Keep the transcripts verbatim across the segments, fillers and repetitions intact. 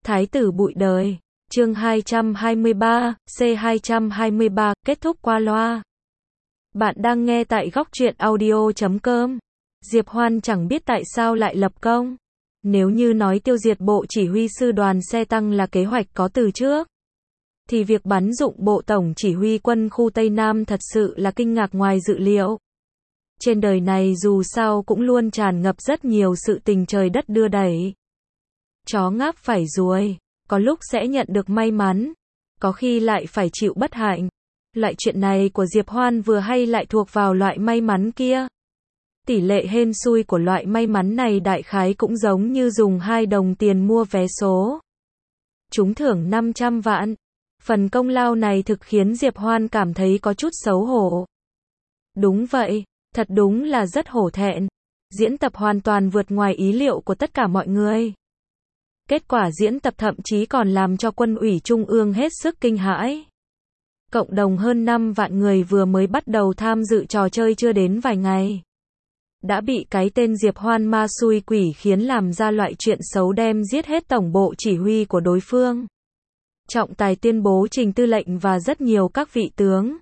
Thái tử bụi đời. Chương hai trăm hai mươi ba, C hai trăm hai mươi ba, kết thúc qua loa. Bạn đang nghe tại góc truyện audio chấm com. Diệp Hoan chẳng biết tại sao lại lập công. Nếu như nói tiêu diệt bộ chỉ huy sư đoàn xe tăng là kế hoạch có từ trước, thì việc bắn dụng bộ tổng chỉ huy quân khu Tây Nam thật sự là kinh ngạc ngoài dự liệu. Trên đời này dù sao cũng luôn tràn ngập rất nhiều sự tình trời đất đưa đẩy. Chó ngáp phải ruồi, có lúc sẽ nhận được may mắn, có khi lại phải chịu bất hạnh. Loại chuyện này của Diệp Hoan vừa hay lại thuộc vào loại may mắn kia. Tỷ lệ hên xui của loại may mắn này đại khái cũng giống như dùng hai đồng tiền mua vé số. Trúng thưởng năm trăm vạn. Phần công lao này thực khiến Diệp Hoan cảm thấy có chút xấu hổ. Đúng vậy, thật đúng là rất hổ thẹn. Diễn tập hoàn toàn vượt ngoài ý liệu của tất cả mọi người. Kết quả diễn tập thậm chí còn làm cho quân ủy trung ương hết sức kinh hãi. Cộng đồng hơn năm vạn người vừa mới bắt đầu tham dự trò chơi chưa đến vài ngày, đã bị cái tên Diệp Hoan ma xui quỷ khiến làm ra loại chuyện xấu đem giết hết tổng bộ chỉ huy của đối phương. Trọng tài tuyên bố Trình tư lệnh và rất nhiều các vị tướng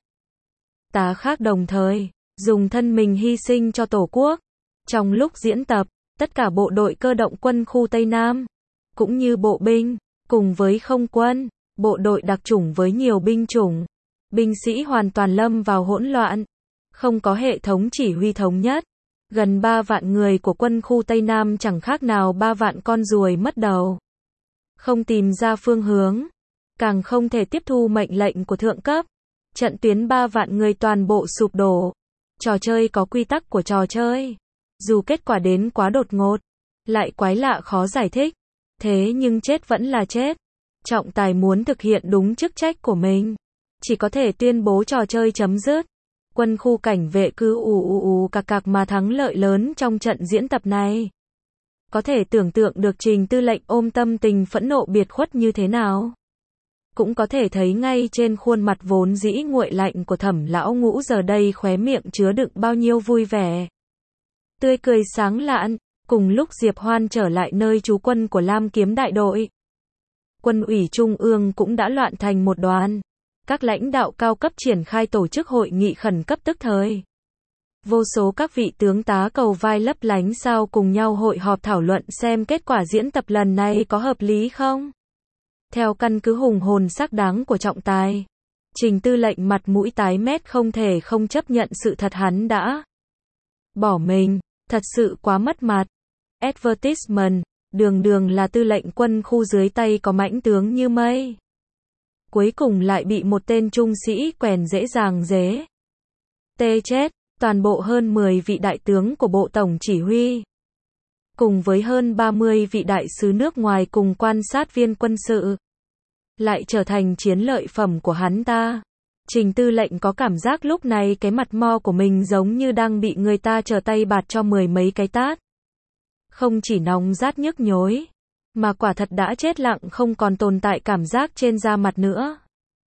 tá khác đồng thời dùng thân mình hy sinh cho Tổ quốc. Trong lúc diễn tập, tất cả bộ đội cơ động quân khu Tây Nam, cũng như bộ binh, cùng với không quân, bộ đội đặc chủng với nhiều binh chủng, binh sĩ hoàn toàn lâm vào hỗn loạn, không có hệ thống chỉ huy thống nhất. Gần ba vạn người của quân khu Tây Nam chẳng khác nào ba vạn con ruồi mất đầu. Không tìm ra phương hướng, càng không thể tiếp thu mệnh lệnh của thượng cấp. Trận tuyến ba vạn người toàn bộ sụp đổ. Trò chơi có quy tắc của trò chơi. Dù kết quả đến quá đột ngột, lại quái lạ khó giải thích, thế nhưng chết vẫn là chết. Trọng tài muốn thực hiện đúng chức trách của mình, chỉ có thể tuyên bố trò chơi chấm dứt. Quân khu cảnh vệ cứ ù ù ù cạc cạc mà thắng lợi lớn trong trận diễn tập này. Có thể tưởng tượng được Trình tư lệnh ôm tâm tình phẫn nộ biệt khuất như thế nào. Cũng có thể thấy ngay trên khuôn mặt vốn dĩ nguội lạnh của Thẩm lão ngũ giờ đây khóe miệng chứa đựng bao nhiêu vui vẻ. Tươi cười sáng lạn. Cùng lúc Diệp Hoan trở lại nơi trú quân của Lam Kiếm đại đội, quân ủy trung ương cũng đã loạn thành một đoàn. Các lãnh đạo cao cấp triển khai tổ chức hội nghị khẩn cấp tức thời. Vô số các vị tướng tá cầu vai lấp lánh sao cùng nhau hội họp thảo luận xem kết quả diễn tập lần này có hợp lý không. Theo căn cứ hùng hồn xác đáng của trọng tài, Trình tư lệnh mặt mũi tái mét không thể không chấp nhận sự thật hắn đã bỏ mình, thật sự quá mất mặt. Advertisement, đường đường là tư lệnh quân khu dưới tay có mãnh tướng như mây, cuối cùng lại bị một tên trung sĩ quèn dễ dàng dế tê chết. Toàn bộ hơn mười vị đại tướng của bộ tổng chỉ huy, cùng với hơn ba mươi vị đại sứ nước ngoài cùng quan sát viên quân sự, lại trở thành chiến lợi phẩm của hắn ta. Trình tư lệnh có cảm giác lúc này cái mặt mo của mình giống như đang bị người ta trở tay bạt cho mười mấy cái tát. Không chỉ nóng rát nhức nhối, mà quả thật đã chết lặng không còn tồn tại cảm giác trên da mặt nữa.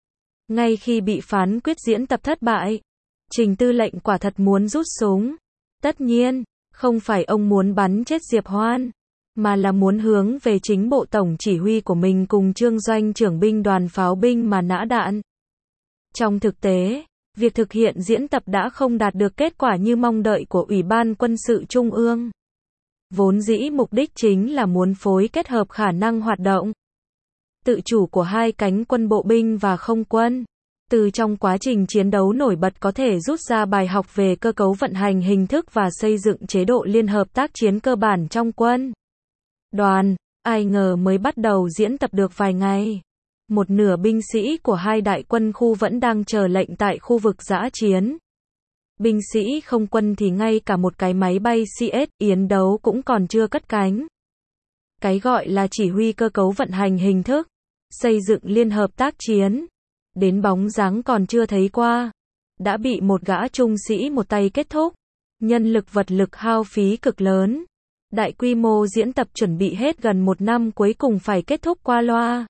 Ngay khi bị phán quyết diễn tập thất bại, Trình tư lệnh quả thật muốn rút súng. Tất nhiên, không phải ông muốn bắn chết Diệp Hoan, mà là muốn hướng về chính bộ tổng chỉ huy của mình cùng Trương doanh trưởng binh đoàn pháo binh mà nã đạn. Trong thực tế, việc thực hiện diễn tập đã không đạt được kết quả như mong đợi của Ủy ban Quân sự Trung ương. Vốn dĩ mục đích chính là muốn phối kết hợp khả năng hoạt động tự chủ của hai cánh quân bộ binh và không quân. Từ trong quá trình chiến đấu nổi bật có thể rút ra bài học về cơ cấu vận hành hình thức và xây dựng chế độ liên hợp tác chiến cơ bản trong quân đoàn. Ai ngờ mới bắt đầu diễn tập được vài ngày, một nửa binh sĩ của hai đại quân khu vẫn đang chờ lệnh tại khu vực dã chiến. Binh sĩ không quân thì ngay cả một cái máy bay xê ét yến đấu cũng còn chưa cất cánh. Cái gọi là chỉ huy cơ cấu vận hành hình thức, xây dựng liên hợp tác chiến, đến bóng dáng còn chưa thấy qua, đã bị một gã trung sĩ một tay kết thúc. Nhân lực vật lực hao phí cực lớn. Đại quy mô diễn tập chuẩn bị hết gần một năm cuối cùng phải kết thúc qua loa.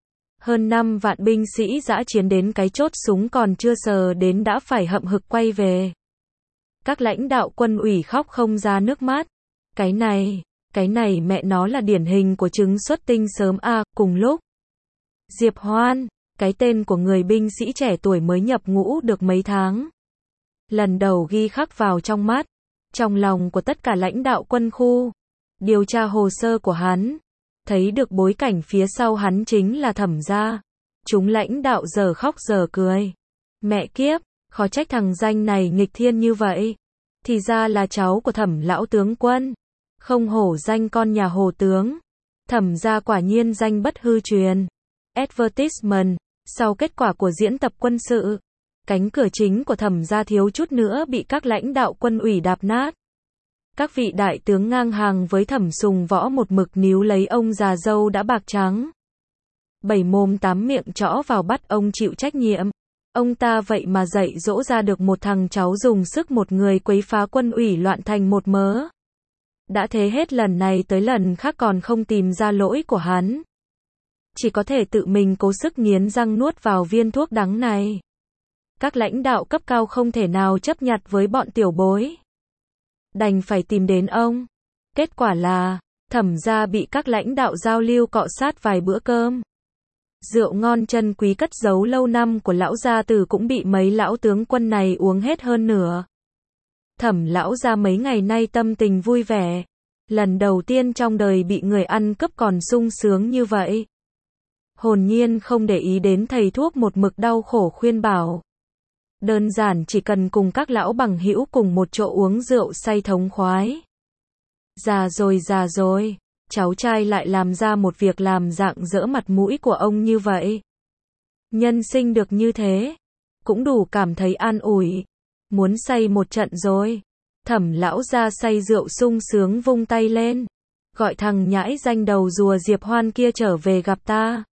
Hơn năm vạn binh sĩ dã chiến đến cái chốt súng còn chưa sờ đến đã phải hậm hực quay về. Các lãnh đạo quân ủy khóc không ra nước mắt. Cái này, Cái này mẹ nó là điển hình của trứng xuất tinh sớm a. Cùng lúc, Diệp Hoan, cái tên của người binh sĩ trẻ tuổi mới nhập ngũ được mấy tháng, lần đầu ghi khắc vào trong mắt, trong lòng của tất cả lãnh đạo quân khu. Điều tra hồ sơ của hắn, thấy được bối cảnh phía sau hắn chính là Thẩm gia. Chúng lãnh đạo giờ khóc giờ cười. Mẹ kiếp, khó trách thằng danh này nghịch thiên như vậy. Thì ra là cháu của Thẩm lão tướng quân. Không hổ danh con nhà Hồ tướng. Thẩm gia quả nhiên danh bất hư truyền. Advertisement. Sau kết quả của diễn tập quân sự, cánh cửa chính của Thẩm gia thiếu chút nữa bị các lãnh đạo quân ủy đạp nát. Các vị đại tướng ngang hàng với Thẩm Sùng Võ một mực níu lấy ông già dâu đã bạc trắng. Bảy mồm tám miệng chõ vào bắt ông chịu trách nhiệm. Ông ta vậy mà dạy dỗ ra được một thằng cháu dùng sức một người quấy phá quân ủy loạn thành một mớ. Đã thế hết lần này tới lần khác còn không tìm ra lỗi của hắn. Chỉ có thể tự mình cố sức nghiến răng nuốt vào viên thuốc đắng này. Các lãnh đạo cấp cao không thể nào chấp nhặt với bọn tiểu bối. Đành phải tìm đến ông. Kết quả là, Thẩm gia bị các lãnh đạo giao lưu cọ sát vài bữa cơm. Rượu ngon chân quý cất giấu lâu năm của lão gia tử cũng bị mấy lão tướng quân này uống hết hơn nửa. Thẩm lão gia mấy ngày nay tâm tình vui vẻ. Lần đầu tiên trong đời bị người ăn cướp còn sung sướng như vậy. Hồn nhiên không để ý đến thầy thuốc một mực đau khổ khuyên bảo. Đơn giản chỉ cần cùng các lão bằng hữu cùng một chỗ uống rượu say thống khoái. Già rồi già rồi, cháu trai lại làm ra một việc làm rạng rỡ mặt mũi của ông như vậy. Nhân sinh được như thế, cũng đủ cảm thấy an ủi. Muốn say một trận rồi. Thẩm lão ra say rượu sung sướng vung tay lên. Gọi thằng nhãi danh đầu rùa Diệp Hoan kia trở về gặp ta.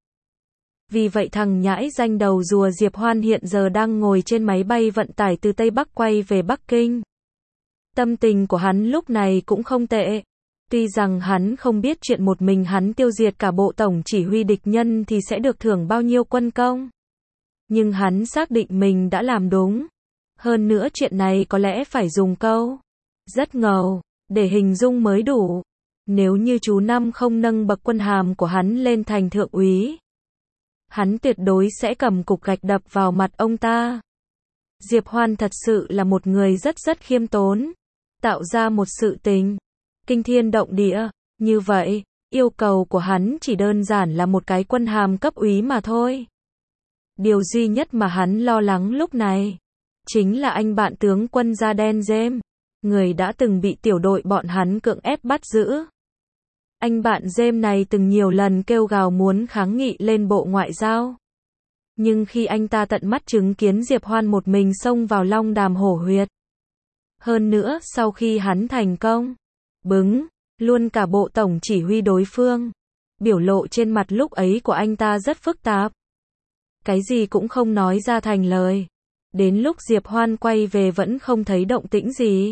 Vì vậy thằng nhãi danh đầu rùa Diệp Hoan hiện giờ đang ngồi trên máy bay vận tải từ Tây Bắc quay về Bắc Kinh. Tâm tình của hắn lúc này cũng không tệ. Tuy rằng hắn không biết chuyện một mình hắn tiêu diệt cả bộ tổng chỉ huy địch nhân thì sẽ được thưởng bao nhiêu quân công. Nhưng hắn xác định mình đã làm đúng. Hơn nữa chuyện này có lẽ phải dùng câu rất ngầu để hình dung mới đủ. Nếu như chú Năm không nâng bậc quân hàm của hắn lên thành thượng úy, hắn tuyệt đối sẽ cầm cục gạch đập vào mặt ông ta. Diệp Hoan thật sự là một người rất rất khiêm tốn, tạo ra một sự tình kinh thiên động địa. Như vậy, yêu cầu của hắn chỉ đơn giản là một cái quân hàm cấp úy mà thôi. Điều duy nhất mà hắn lo lắng lúc này chính là anh bạn tướng quân da đen James, người đã từng bị tiểu đội bọn hắn cưỡng ép bắt giữ. Anh bạn James này từng nhiều lần kêu gào muốn kháng nghị lên Bộ Ngoại giao. Nhưng khi anh ta tận mắt chứng kiến Diệp Hoan một mình xông vào Long Đàm hổ huyệt. Hơn nữa sau khi hắn thành công, bứng, luôn cả bộ tổng chỉ huy đối phương. Biểu lộ trên mặt lúc ấy của anh ta rất phức tạp. Cái gì cũng không nói ra thành lời. Đến lúc Diệp Hoan quay về vẫn không thấy động tĩnh gì.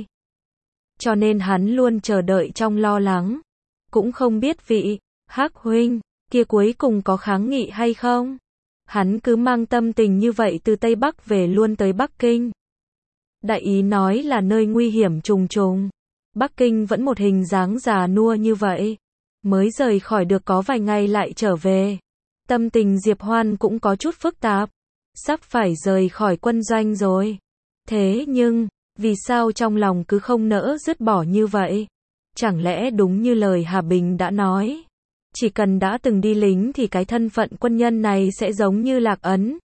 Cho nên hắn luôn chờ đợi trong lo lắng. Cũng không biết vị Hắc huynh kia cuối cùng có kháng nghị hay không. Hắn cứ mang tâm tình như vậy từ Tây Bắc về luôn tới Bắc Kinh. Đại ý nói là nơi nguy hiểm trùng trùng. Bắc Kinh vẫn một hình dáng già nua như vậy. Mới rời khỏi được có vài ngày lại trở về. Tâm tình Diệp Hoan cũng có chút phức tạp. Sắp phải rời khỏi quân doanh rồi. Thế nhưng, vì sao trong lòng cứ không nỡ dứt bỏ như vậy? Chẳng lẽ đúng như lời Hà Bình đã nói, chỉ cần đã từng đi lính thì cái thân phận quân nhân này sẽ giống như lạc ấn.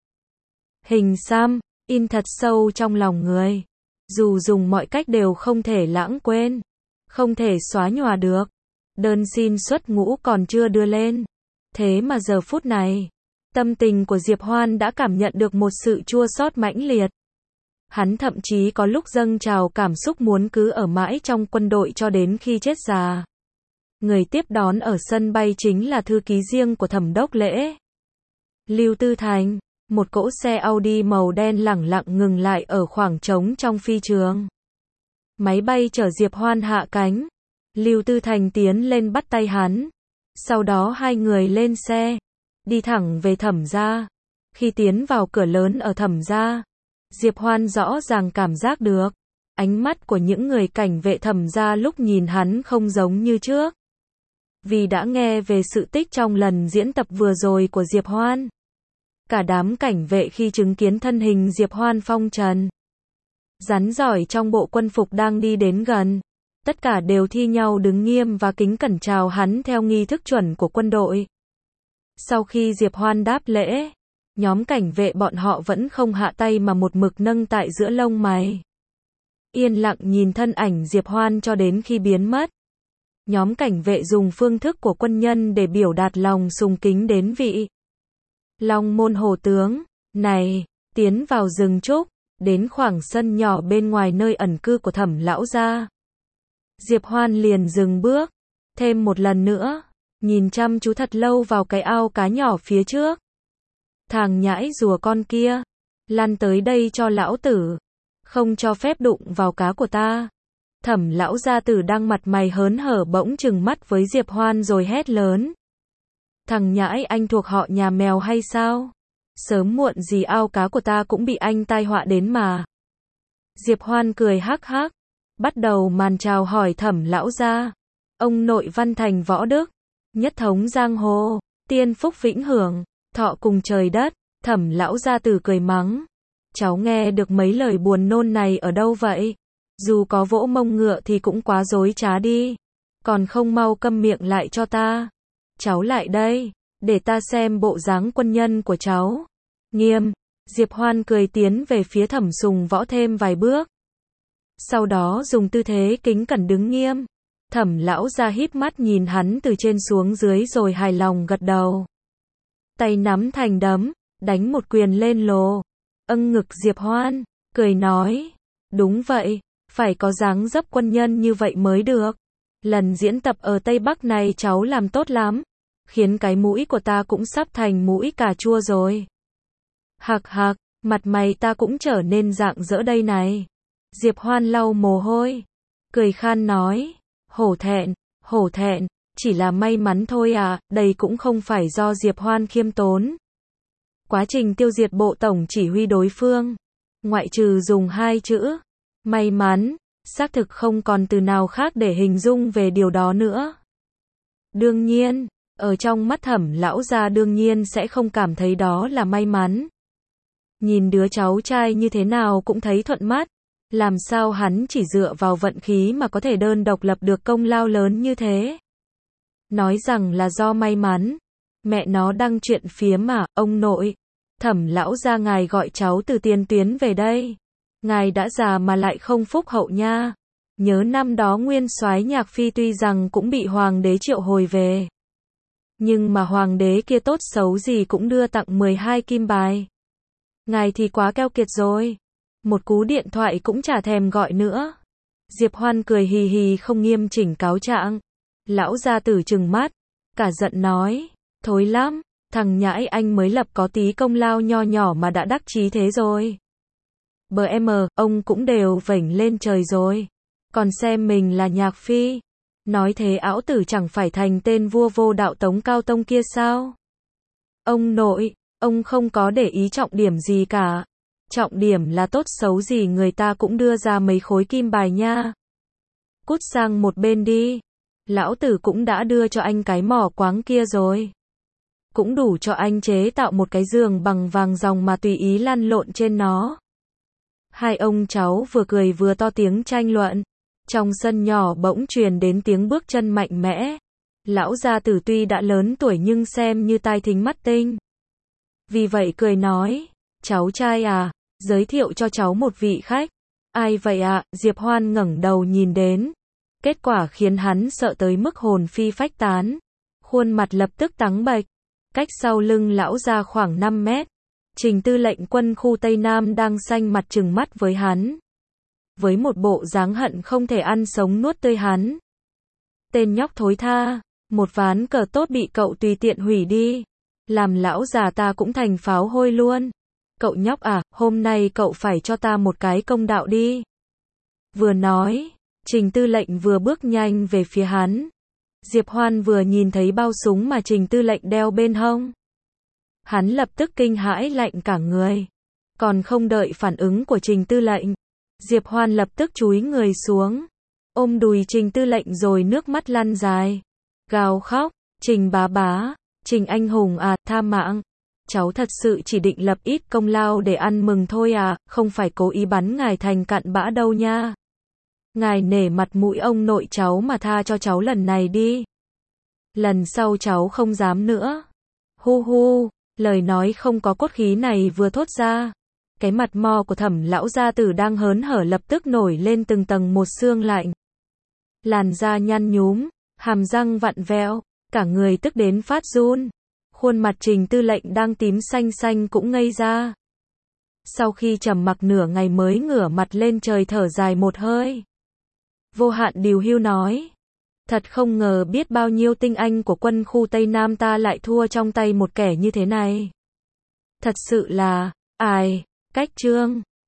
Hình xăm, in thật sâu trong lòng người. Dù dùng mọi cách đều không thể lãng quên, không thể xóa nhòa được. Đơn xin xuất ngũ còn chưa đưa lên. Thế mà giờ phút này, tâm tình của Diệp Hoan đã cảm nhận được một sự chua xót mãnh liệt. Hắn thậm chí có lúc dâng trào cảm xúc muốn cứ ở mãi trong quân đội cho đến khi chết già. Người tiếp đón ở sân bay chính là thư ký riêng của Thẩm đốc Lễ, Lưu Tư Thành. Một cỗ xe Audi màu đen lẳng lặng ngừng lại ở khoảng trống trong phi trường. Máy bay chở Diệp Hoan hạ cánh. Lưu Tư Thành tiến lên bắt tay hắn. Sau đó hai người lên xe, đi thẳng về Thẩm gia. Khi tiến vào cửa lớn ở Thẩm gia, Diệp Hoan rõ ràng cảm giác được, ánh mắt của những người cảnh vệ Thẩm gia lúc nhìn hắn không giống như trước. vì đã nghe về sự tích trong lần diễn tập vừa rồi của Diệp Hoan. Cả đám cảnh vệ khi chứng kiến thân hình Diệp Hoan phong trần, rắn giỏi trong bộ quân phục đang đi đến gần, tất cả đều thi nhau đứng nghiêm và kính cẩn chào hắn theo nghi thức chuẩn của quân đội. Sau khi Diệp Hoan đáp lễ, nhóm cảnh vệ bọn họ vẫn không hạ tay mà một mực nâng tại giữa lông mày, yên lặng nhìn thân ảnh Diệp Hoan cho đến khi biến mất. Nhóm cảnh vệ dùng phương thức của quân nhân để biểu đạt lòng sùng kính đến vị Long Môn Hổ tướng này, tiến vào rừng trúc, đến khoảng sân nhỏ bên ngoài nơi ẩn cư của Thẩm lão gia. Diệp Hoan liền dừng bước, thêm một lần nữa, nhìn chăm chú thật lâu vào cái ao cá nhỏ phía trước. Thằng nhãi rùa con kia, lăn tới đây cho lão tử, không cho phép đụng vào cá của ta. Thẩm lão gia tử đang mặt mày hớn hở bỗng trừng mắt với Diệp Hoan rồi hét lớn. Thằng nhãi, anh thuộc họ nhà mèo hay sao? Sớm muộn gì ao cá của ta cũng bị anh tai họa đến mà. Diệp Hoan cười hắc hắc, bắt đầu màn chào hỏi Thẩm lão gia. Ông nội Văn Thành Võ Đức, nhất thống giang hồ, tiên phúc vĩnh hưởng, thọ cùng trời đất. Thẩm lão gia tử cười mắng. Cháu nghe được mấy lời buồn nôn này ở đâu vậy? Dù có vỗ mông ngựa thì cũng quá dối trá đi. Còn không mau câm miệng lại cho ta. Cháu lại đây, để ta xem bộ dáng quân nhân của cháu. Nghiêm, Diệp Hoan cười tiến về phía Thẩm Sùng Võ thêm vài bước. Sau đó dùng tư thế kính cẩn đứng nghiêm. Thẩm lão gia híp mắt nhìn hắn từ trên xuống dưới rồi hài lòng gật đầu. Tay nắm thành đấm, đánh một quyền lên lồ. Âng ngực Diệp Hoan, cười nói. Đúng vậy, phải có dáng dấp quân nhân như vậy mới được. Lần diễn tập ở Tây Bắc này cháu làm tốt lắm, khiến cái mũi của ta cũng sắp thành mũi cà chua rồi. Hạc hạc, mặt mày ta cũng trở nên rạng rỡ đây này. Diệp Hoan lau mồ hôi, cười khan nói. Hổ thẹn, hổ thẹn, chỉ là may mắn thôi à, đây cũng không phải do Diệp Hoan khiêm tốn. Quá trình tiêu diệt bộ tổng chỉ huy đối phương, ngoại trừ dùng hai chữ may mắn, xác thực không còn từ nào khác để hình dung về điều đó nữa. Đương nhiên, ở trong mắt Thẩm lão gia đương nhiên sẽ không cảm thấy đó là may mắn. Nhìn đứa cháu trai như thế nào cũng thấy thuận mắt, làm sao hắn chỉ dựa vào vận khí mà có thể đơn độc lập được công lao lớn như thế. Nói rằng là do may mắn, mẹ nó đăng chuyện phiếm mà, ông nội. Thẩm lão gia ngài gọi cháu từ tiền tuyến về đây. Ngài đã già mà lại không phúc hậu nha. Nhớ năm đó nguyên soái Nhạc Phi tuy rằng cũng bị hoàng đế triệu hồi về, nhưng mà hoàng đế kia tốt xấu gì cũng đưa tặng mười hai kim bài. Ngài thì quá keo kiệt rồi. Một cú điện thoại cũng chả thèm gọi nữa. Diệp Hoan cười hì hì không nghiêm chỉnh cáo trạng. Lão gia tử trừng mắt, cả giận nói. Thối lắm, thằng nhãi anh mới lập có tí công lao nho nhỏ mà đã đắc chí thế rồi. bê em, ông cũng đều vểnh lên trời rồi. Còn xem mình là Nhạc Phi. Nói thế ảo tử chẳng phải thành tên vua vô đạo Tống Cao Tông kia sao? Ông nội, ông không có để ý trọng điểm gì cả. Trọng điểm là tốt xấu gì người ta cũng đưa ra mấy khối kim bài nha. Cút sang một bên đi. Lão tử cũng đã đưa cho anh cái mỏ quáng kia rồi. Cũng đủ cho anh chế tạo một cái giường bằng vàng ròng mà tùy ý lăn lộn trên nó. Hai ông cháu vừa cười vừa to tiếng tranh luận. Trong sân nhỏ bỗng truyền đến tiếng bước chân mạnh mẽ. Lão gia tử tuy đã lớn tuổi nhưng xem như tai thính mắt tinh. Vì vậy cười nói. Cháu trai à, giới thiệu cho cháu một vị khách. Ai vậy ạ? À? Diệp Hoan ngẩng đầu nhìn đến. Kết quả khiến hắn sợ tới mức hồn phi phách tán. Khuôn mặt lập tức trắng bệch. Cách sau lưng lão ra khoảng năm mét. Trình tư lệnh quân khu Tây Nam đang xanh mặt trừng mắt với hắn. Với một bộ dáng hận không thể ăn sống nuốt tươi hắn. Tên nhóc thối tha, một ván cờ tốt bị cậu tùy tiện hủy đi. Làm lão già ta cũng thành pháo hôi luôn. Cậu nhóc à, hôm nay cậu phải cho ta một cái công đạo đi. Vừa nói, Trình tư lệnh vừa bước nhanh về phía hắn. Diệp Hoan vừa nhìn thấy bao súng mà Trình tư lệnh đeo bên hông. Hắn lập tức kinh hãi lạnh cả người. Còn không đợi phản ứng của Trình tư lệnh, Diệp Hoan lập tức chúi người xuống, ôm đùi Trình tư lệnh rồi nước mắt lăn dài. Gào khóc, Trình bá bá, Trình anh hùng à, tha mạng. Cháu thật sự chỉ định lập ít công lao để ăn mừng thôi à, không phải cố ý bắn ngài thành cặn bã đâu nha. Ngài nể mặt mũi ông nội cháu mà tha cho cháu lần này đi. Lần sau cháu không dám nữa. Hu hu, lời nói không có cốt khí này vừa thốt ra. Cái mặt mo của Thẩm lão gia tử đang hớn hở lập tức nổi lên từng tầng một sương lạnh. Làn da nhăn nhúm, hàm răng vặn vẹo, cả người tức đến phát run. Khuôn mặt Trình Tư Lệnh đang tím xanh xanh cũng ngây ra. Sau khi trầm mặc nửa ngày mới ngửa mặt lên trời thở dài một hơi. Vô Hạn điều hưu nói. Thật không ngờ biết bao nhiêu tinh anh của quân khu Tây Nam ta lại thua trong tay một kẻ như thế này. Thật sự là, ai, cách trương.